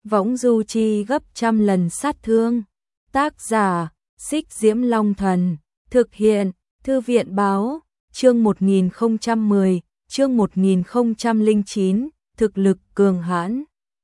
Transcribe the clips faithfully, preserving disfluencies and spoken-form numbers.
võng du chi gấp trăm lần sát thương. Tác giả, Xích Diễm Long Thần, thực hiện, Thư viện báo, chương một nghìn không trăm mười, chương một nghìn không trăm lẻ chín, thực lực cường hãn.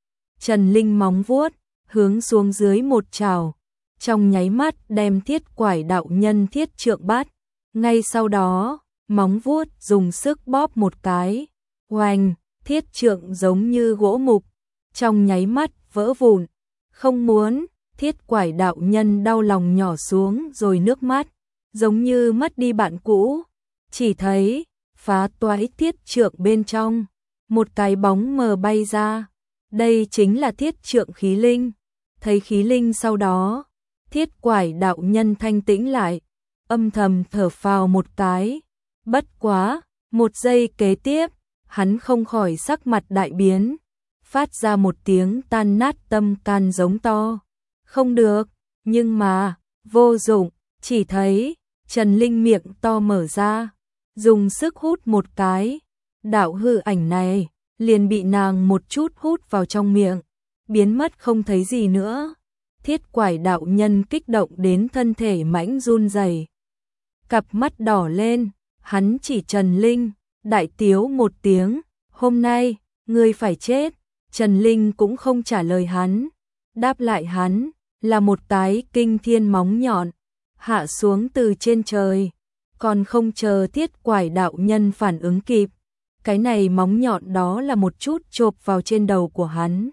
Trần Linh móng vuốt, hướng xuống dưới một trảo, trong nháy mắt đem thiết quải đạo nhân thiết trượng bắt. Ngay sau đó, móng vuốt dùng sức bóp một cái, oanh, thiết trượng giống như gỗ mục, trong nháy mắt vỡ vụn. Không muốn, thiết quải đạo nhân đau lòng nhỏ xuống rồi nước mắt, giống như mất đi bạn cũ. Chỉ thấy, phá toái thiết trượng bên trong, một cái bóng mờ bay ra. Đây chính là thiết trượng khí linh. Thấy khí linh sau đó, thiết quải đạo nhân thanh tĩnh lại, âm thầm thở phào một cái. Bất quá, một giây kế tiếp, hắn không khỏi sắc mặt đại biến, phát ra một tiếng tan nát tâm can giống to. Không được, nhưng mà, vô dụng, chỉ thấy, Trần Linh miệng to mở ra, dùng sức hút một cái, đạo hư ảnh này, liền bị nàng một chút hút vào trong miệng, biến mất không thấy gì nữa. Thiết quải đạo nhân kích động đến thân thể mãnh run rẩy, cặp mắt đỏ lên, hắn chỉ Trần Linh, đại tiếu một tiếng, hôm nay, ngươi phải chết. Trần Linh cũng không trả lời hắn, đáp lại hắn, là một cái kinh thiên móng nhọn, hạ xuống từ trên trời, còn không chờ thiết quải đạo nhân phản ứng kịp. Cái này móng nhọn đó là một chút chộp vào trên đầu của hắn.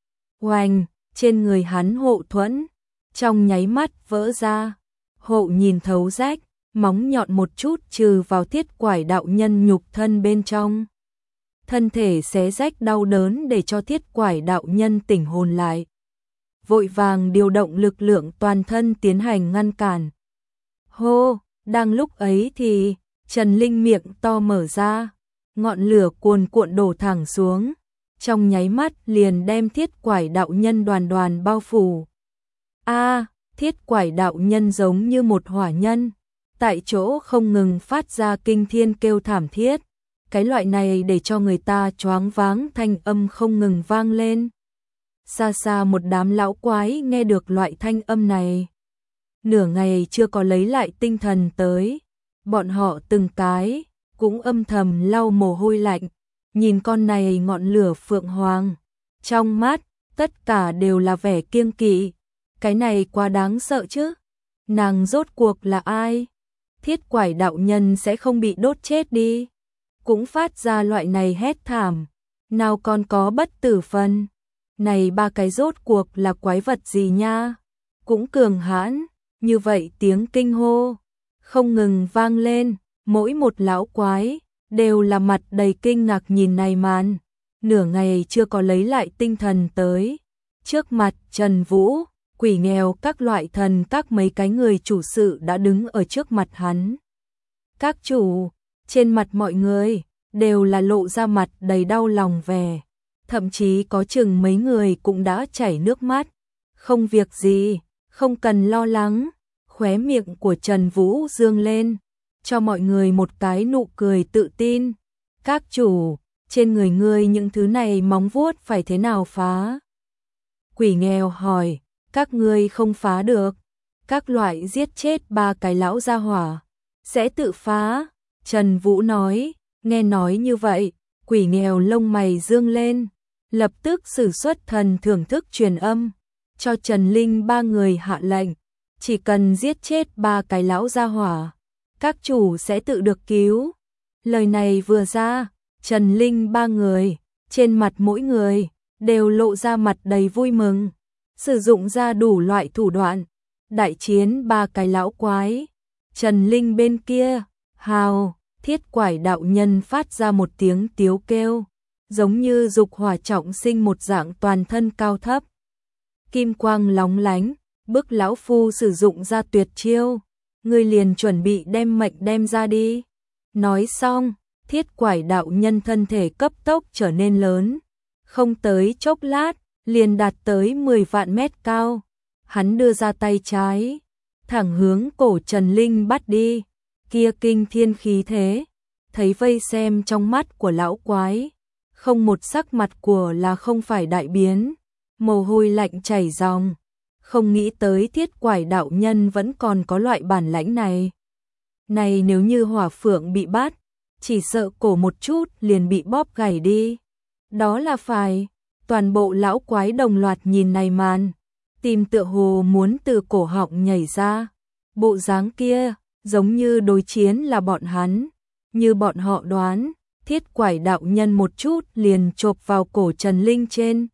Oanh, trên người hắn hộ thuẫn, trong nháy mắt vỡ ra, hộ nhìn thấu rách, móng nhọn một chút trừ vào thiết quải đạo nhân nhục thân bên trong. Thân thể xé rách đau đớn để cho thiết quải đạo nhân tỉnh hồn lại. Vội vàng điều động lực lượng toàn thân tiến hành ngăn cản. Hô, đang lúc ấy thì, Trần Linh miệng to mở ra, ngọn lửa cuồn cuộn đổ thẳng xuống, trong nháy mắt liền đem thiết quải đạo nhân đoàn đoàn bao phủ. A, thiết quải đạo nhân giống như một hỏa nhân, tại chỗ không ngừng phát ra kinh thiên kêu thảm thiết. Cái loại này để cho người ta choáng váng, thanh âm không ngừng vang lên. Xa xa một đám lão quái nghe được loại thanh âm này, nửa ngày chưa có lấy lại tinh thần tới, bọn họ từng cái cũng âm thầm lau mồ hôi lạnh, nhìn con này ngọn lửa phượng hoàng, trong mắt tất cả đều là vẻ kiêng kỵ. Cái này quá đáng sợ chứ, nàng rốt cuộc là ai? Thiết quải đạo nhân sẽ không bị đốt chết đi, cũng phát ra loại này hét thảm, nào còn có bất tử phân. Này ba cái rốt cuộc là quái vật gì nha, cũng cường hãn, như vậy tiếng kinh hô không ngừng vang lên, mỗi một lão quái đều là mặt đầy kinh ngạc nhìn này màn, nửa ngày chưa có lấy lại tinh thần tới. Trước mặt Trần Vũ, Quỷ Nghèo, các loại thần các mấy cái người chủ sự đã đứng ở trước mặt hắn. Các chủ, trên mặt mọi người đều là lộ ra mặt đầy đau lòng vẻ, thậm chí có chừng mấy người cũng đã chảy nước mắt. Không việc gì, không cần lo lắng. Khóe miệng của Trần Vũ dương lên, cho mọi người một cái nụ cười tự tin. Các chủ, trên người ngươi những thứ này móng vuốt phải thế nào phá? Quỷ Nghèo hỏi, các ngươi không phá được. Các loại giết chết ba cái lão gia hỏa, sẽ tự phá. Trần Vũ nói, nghe nói như vậy, Quỷ Nghèo lông mày dương lên, lập tức sử xuất thần thưởng thức truyền âm, cho Trần Linh ba người hạ lệnh, chỉ cần giết chết ba cái lão gia hỏa, các chủ sẽ tự được cứu. Lời này vừa ra, Trần Linh ba người, trên mặt mỗi người đều lộ ra mặt đầy vui mừng, sử dụng ra đủ loại thủ đoạn, đại chiến ba cái lão quái. Trần Linh bên kia, hào, thiết quải đạo nhân phát ra một tiếng tiếu kêu, giống như dục hỏa trọng sinh một dạng, toàn thân cao thấp, kim quang lóng lánh, bức lão phu sử dụng ra tuyệt chiêu, ngươi liền chuẩn bị đem mệnh đem ra đi. Nói xong, thiết quải đạo nhân thân thể cấp tốc trở nên lớn, không tới chốc lát, liền đạt tới mười vạn mét cao. Hắn đưa ra tay trái, thẳng hướng cổ Trần Linh bắt đi, kia kinh thiên khí thế, thấy vây xem trong mắt của lão quái, không một sắc mặt của là không phải đại biến. mồ hôi lạnh chảy ròng, không nghĩ tới Thiết Quải đạo nhân vẫn còn có loại bản lãnh này. Này nếu như Hỏa Phượng bị bắt, chỉ sợ cổ một chút liền bị bóp gãy đi. Đó là phải, toàn bộ lão quái đồng loạt nhìn này màn, tim tựa hồ muốn từ cổ họng nhảy ra. Bộ dáng kia, giống như đối chiến là bọn hắn, như bọn họ đoán, Thiết Quải đạo nhân một chút liền chộp vào cổ Trần Linh trên.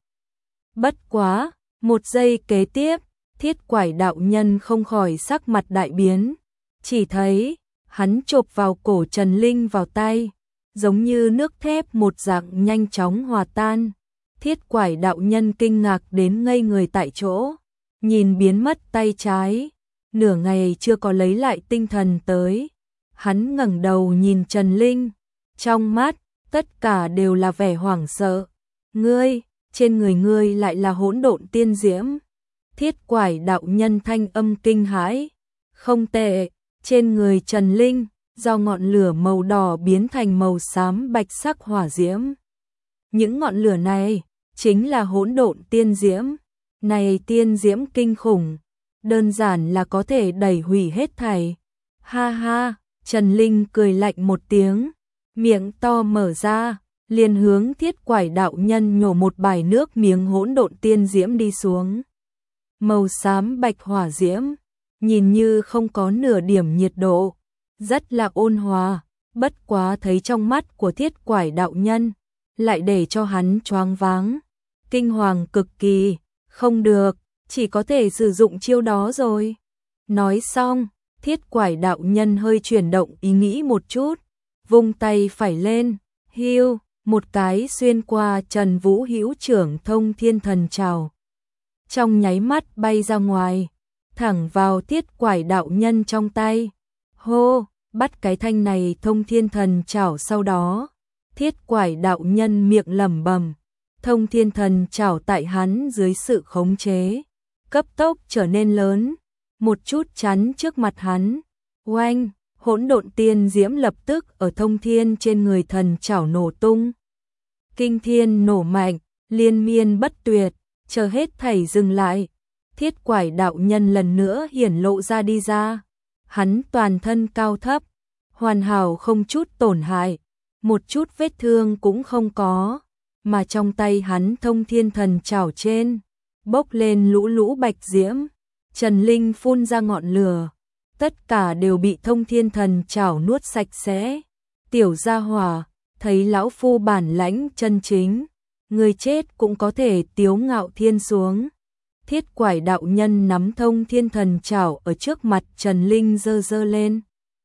Bất quá, một giây kế tiếp, Thiết Quải đạo nhân không khỏi sắc mặt đại biến, chỉ thấy hắn chộp vào cổ Trần Linh vào tay, giống như nước thép một dạng nhanh chóng hòa tan. Thiết Quải đạo nhân kinh ngạc đến ngây người tại chỗ, nhìn biến mất tay trái, nửa ngày chưa có lấy lại tinh thần tới. Hắn ngẩng đầu nhìn Trần Linh, trong mắt tất cả đều là vẻ hoảng sợ. Ngươi, trên người ngươi lại là hỗn độn tiên diễm. Thiết Quải đạo nhân thanh âm kinh hãi. Không tệ, trên người Trần Linh, do ngọn lửa màu đỏ biến thành màu xám bạch sắc hỏa diễm. Những ngọn lửa này chính là hỗn độn tiên diễm. Này tiên diễm kinh khủng, đơn giản là có thể đẩy hủy hết thảy. Ha ha, Trần Linh cười lạnh một tiếng, miệng to mở ra, liền hướng Thiết Quải đạo nhân nhổ một bãi nước miếng hỗn độn tiên diễm đi xuống. Màu xám bạch hỏa diễm, nhìn như không có nửa điểm nhiệt độ, rất là ôn hòa, bất quá thấy trong mắt của Thiết Quải đạo nhân, lại để cho hắn choáng váng, kinh hoàng cực kỳ, không được, chỉ có thể sử dụng chiêu đó rồi. Nói xong, Thiết Quải đạo nhân hơi chuyển động ý nghĩ một chút, vung tay phải lên, hiu, một cái xuyên qua Trần Vũ Hữu trưởng thông thiên thần trảo. Trong nháy mắt bay ra ngoài, thẳng vào Thiết Quải đạo nhân trong tay. Hô, bắt cái thanh này thông thiên thần trảo sau đó. Thiết Quải đạo nhân miệng lẩm bẩm, thông thiên thần trảo tại hắn dưới sự khống chế, cấp tốc trở nên lớn, một chút chắn trước mặt hắn. Oanh, hỗn độn tiên diễm lập tức ở thông thiên trên người thần trảo nổ tung. Kinh thiên nổ mạnh, liên miên bất tuyệt, chờ hết thảy dừng lại. Thiết Quải đạo nhân lần nữa hiển lộ ra đi ra. Hắn toàn thân cao thấp, hoàn hảo không chút tổn hại, một chút vết thương cũng không có, mà trong tay hắn thông thiên thần trảo trên, bốc lên lũ lũ bạch diễm. Trần Linh phun ra ngọn lửa, tất cả đều bị thông thiên thần trảo nuốt sạch sẽ. Tiểu gia hỏa, thấy lão phu bản lãnh chân chính, người chết cũng có thể tiếu ngạo thiên xuống. Thiết Quải đạo nhân nắm thông thiên thần trảo ở trước mặt Trần Linh giơ giơ lên,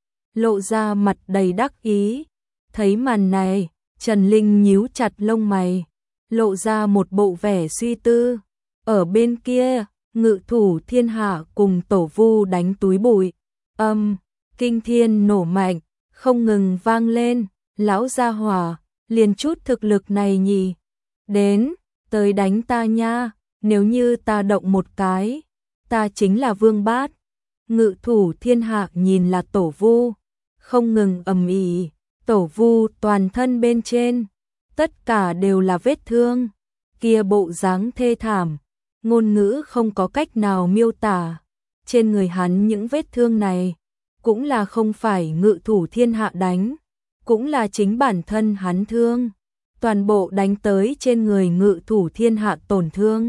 lộ ra mặt đầy đắc ý. Thấy màn này, Trần Linh nhíu chặt lông mày, lộ ra một bộ vẻ suy tư. Ở bên kia, Ngự Thủ Thiên Hạ cùng Tổ Vu đánh túi bụi, âm, kinh thiên nổ mạnh, không ngừng vang lên. Lão gia hỏa, liền chút thực lực này nhỉ? Đến, tới đánh ta nha, nếu như ta động một cái, ta chính là Vương Bát. Ngự Thủ Thiên Hạ nhìn là Tổ Vu, không ngừng ầm ĩ. Tổ Vu toàn thân bên trên, tất cả đều là vết thương, kia bộ dáng thê thảm, ngôn ngữ không có cách nào miêu tả. Trên người hắn những vết thương này, cũng là không phải Ngự Thủ Thiên Hạ đánh, cũng là chính bản thân hắn thương, toàn bộ đánh tới trên người Ngự Thủ Thiên Hạ tổn thương.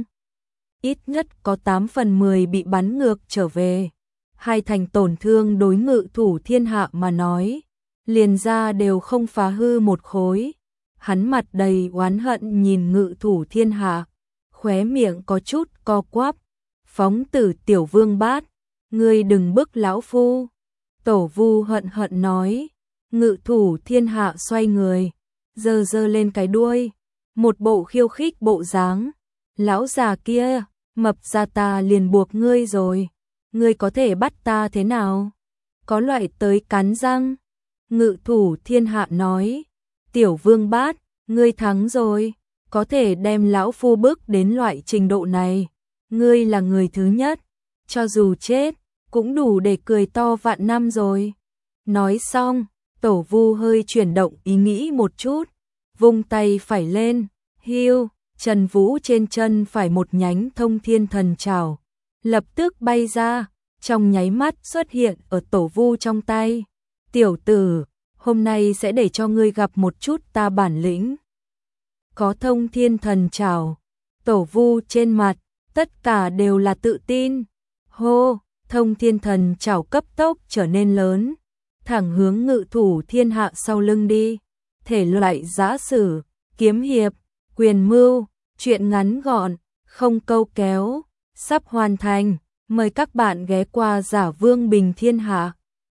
Ít nhất có tám phần mười bị bắn ngược trở về, hai thành tổn thương đối Ngự Thủ Thiên Hạ mà nói, liền ra đều không phá hư một khối. Hắn mặt đầy oán hận nhìn Ngự Thủ Thiên Hạ, khóe miệng có chút co quắp. Phóng tử tiểu Vương Bát, ngươi đừng bức lão phu. Tổ Vu hận hận nói. Ngự Thủ Thiên Hạ xoay người, giơ giơ lên cái đuôi, một bộ khiêu khích bộ dáng. Lão già kia, mập ra ta liền buộc ngươi rồi, ngươi có thể bắt ta thế nào? Có loại tới cắn răng. Ngự Thủ Thiên Hạ nói, tiểu Vương Bát, ngươi thắng rồi, có thể đem lão phu bức đến loại trình độ này, ngươi là người thứ nhất, cho dù chết, cũng đủ để cười to vạn năm rồi. Nói xong, Tổ Vu hơi chuyển động ý nghĩ một chút, vung tay phải lên, hiu, Trần Vũ trên chân phải một nhánh thông thiên thần trảo, lập tức bay ra, trong nháy mắt xuất hiện ở Tổ Vu trong tay. Tiểu tử, hôm nay sẽ để cho ngươi gặp một chút ta bản lĩnh. Có thông thiên thần trảo, Tổ Vu trên mặt, tất cả đều là tự tin. Hô, thông thiên thần trảo cấp tốc trở nên lớn, thẳng hướng Ngự Thủ Thiên Hạ sau lưng đi. Thể loại giã sử, kiếm hiệp, quyền mưu, truyện ngắn gọn, không câu kéo, sắp hoàn thành. Mời các bạn ghé qua Giả Vương Bình Thiên Hạ.